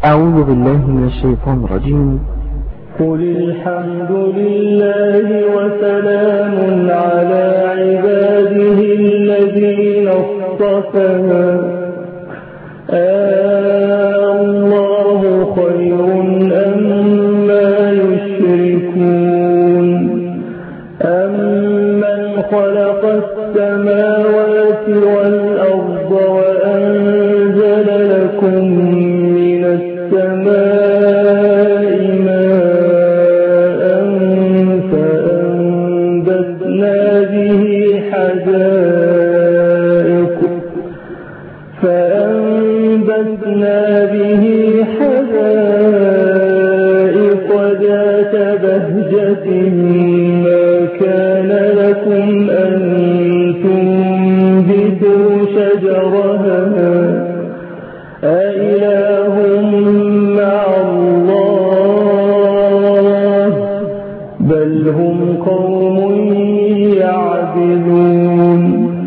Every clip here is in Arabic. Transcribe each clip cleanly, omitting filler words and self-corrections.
أعوذ بالله من الشيطان الرجيم. قل الحمد لله وسلام على عباده الذين اصطفى الله خير أما يشركون أمن خلق السماوات والأرض وأنزل لكم من السماء ماء فأنبتنا به حدائق ذات بهجة ما كان لكم أن تنبتوا شجرها أإله مع الله بل هم قوم يعدلون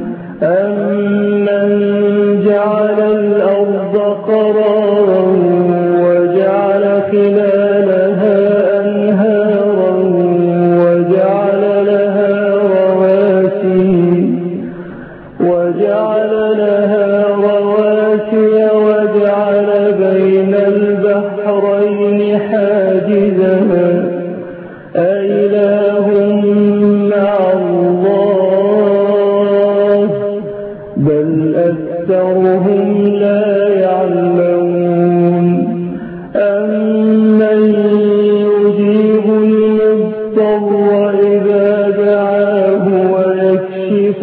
أمن جعل الأرض قرارا وجعل خلالها أنهارا وجعل لها رواسي وجعل بين البحرين حاجزا أإله مع الله بل أكثرهم لا يعلمون أمن يجيب المضطر إذا دعاه ويكشف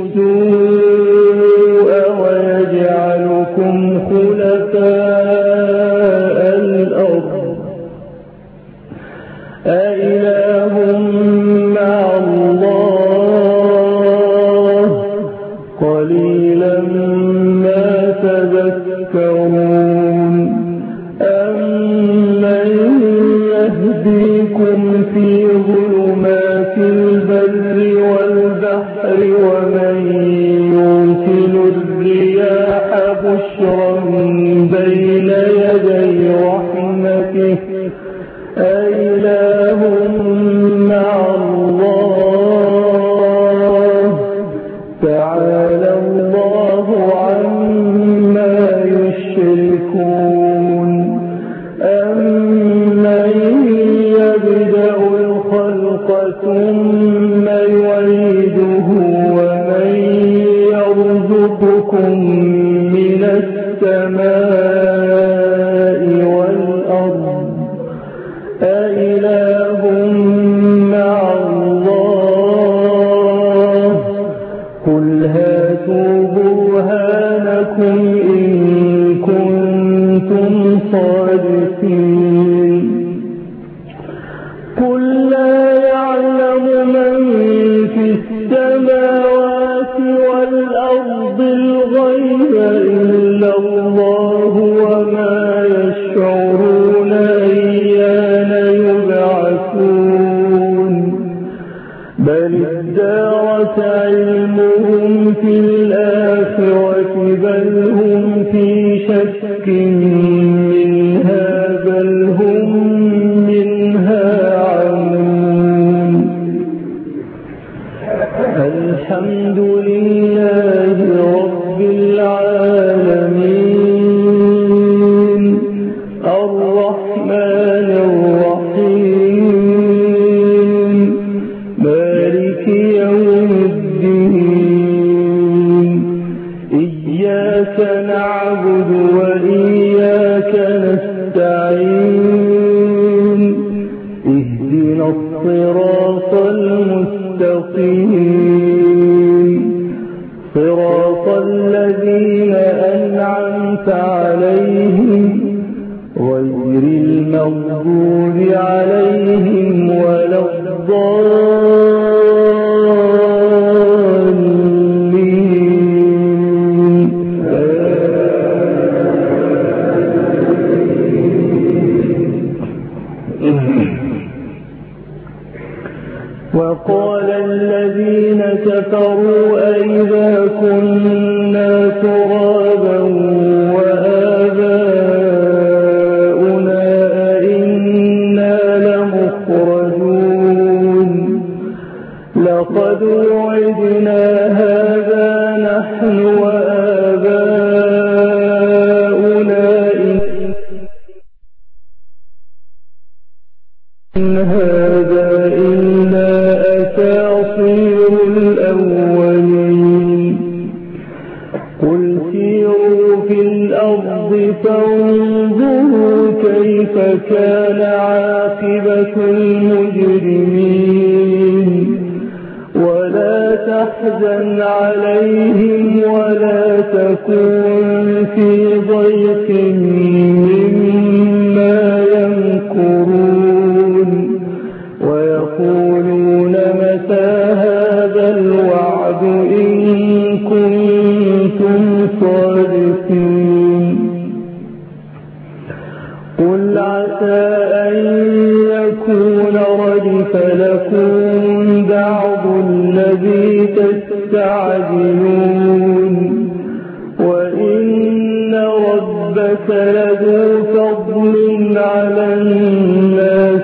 السوء ويجعلكم خلفاء الأرض أإله مع الله قليلا ما تذكرون أمن يهديكم في ظلمات البر والبحر ومن يرسل الرياح بشرا بين يدي رحمته أإله مع الله تعالى الله عما يشركون أمن يبدأ الخلق ثم يعيده ومن يرزقكم من السماء والأرض أإله مع الله قل هاتوا برهانكم إن كنتم صادقين قل لا يعلم من في السماوات والأرض الغيب إلا الله وما يشعرون أيان يبعثون بل ادارك علمهم في الآخرة بل هم في شك منها بل هم منها عمون الحمد لله رب العالمين الرحمن الرحيم مالك يوم الدين إياك نعبد وإياك نستعين اهدنا الصراط المستقيم صراط الذين أنعمت عليهم غير المغضوب عليهم ولا الضالين وقال الذين كفروا أئذا كنا ترابا وآباؤنا إن هذا إلا أساطير الأولين قل سيروا في الأرض فانظروا كيف كان عاقبة المجرمين ولا تحزن عليهم ولا تكن في ضيق مما يمكرون ويقولون متى هذا الوعد إن كنتم صادقين قل عسى أن يكون ردف لكم بعض الذي تستعجلون وإن ربك لذو فضل على الناس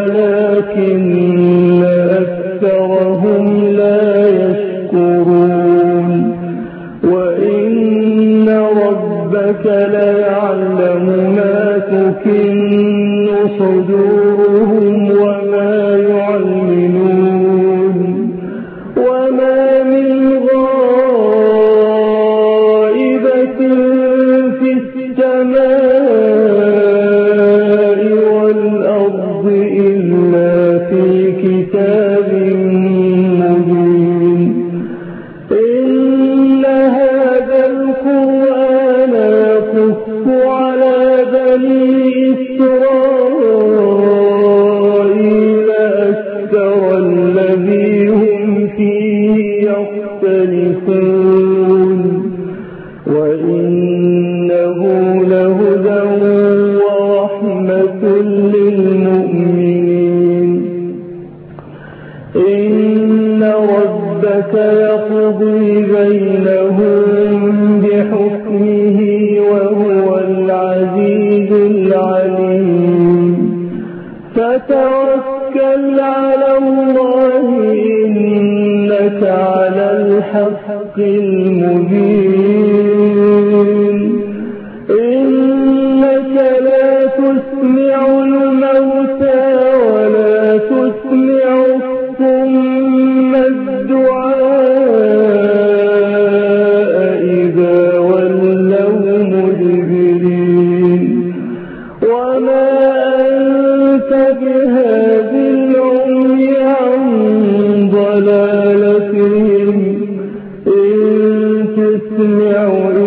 ولكن أكثرهم لا يشكرون وإن ربك ليعلم ما تكن صدورهم وما يعلنون وما من غائبة في السماء والأرض إلا في كتاب مبين إن هذا القرآن يقص على بني إسرائيل أكثر الذي هم فيه يختلفون وإنه لهدى ورحمة للمؤمنين إن ربك يقضي بينهم بحكمه وهو العزيز العليم فتوكل على الله إنك على الحق المبين إنك لا تسمع الموتى ولا تسمع الصم الدعاء إذا ولوا مدبرين وما أنت بهاد العمي عن ضلالتهم إن تسمع